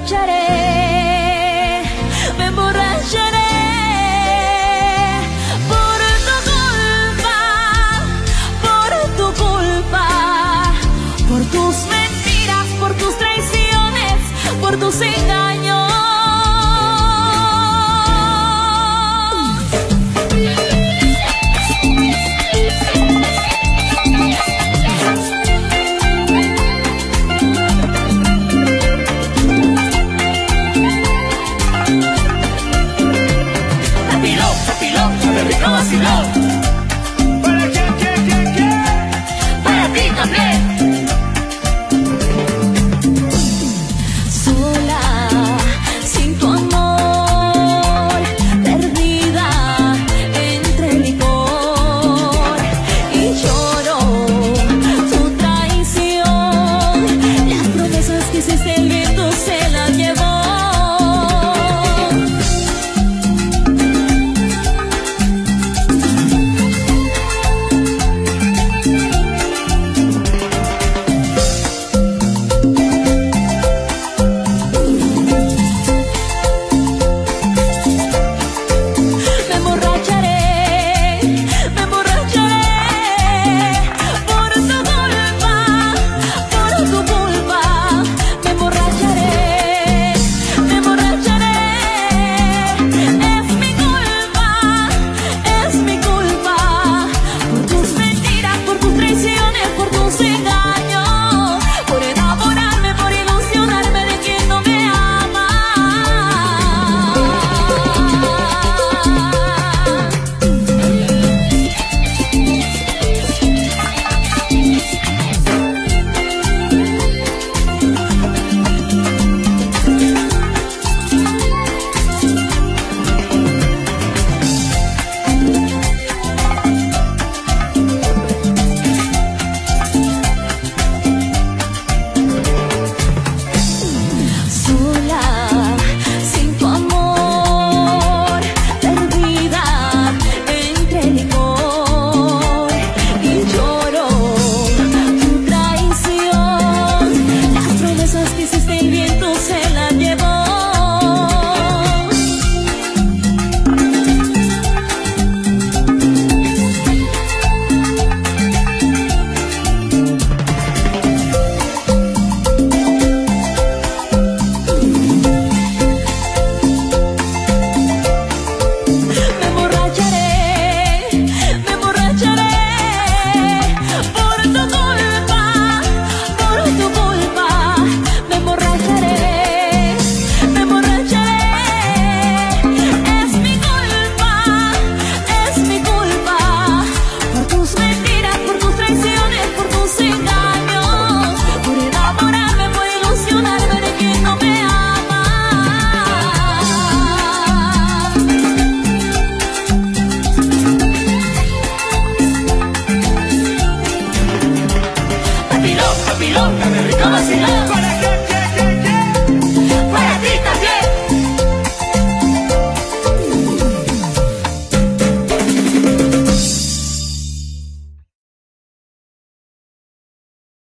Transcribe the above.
emborracharé, me emborracharé por tu culpa, por tus mentiras, por tus traiciones, por tus engaños. No vaciló. ¿Para qué? Para ti también. Sola, sin tu amor, perdida entre el licor, y lloro tu traición, las promesas que hiciste.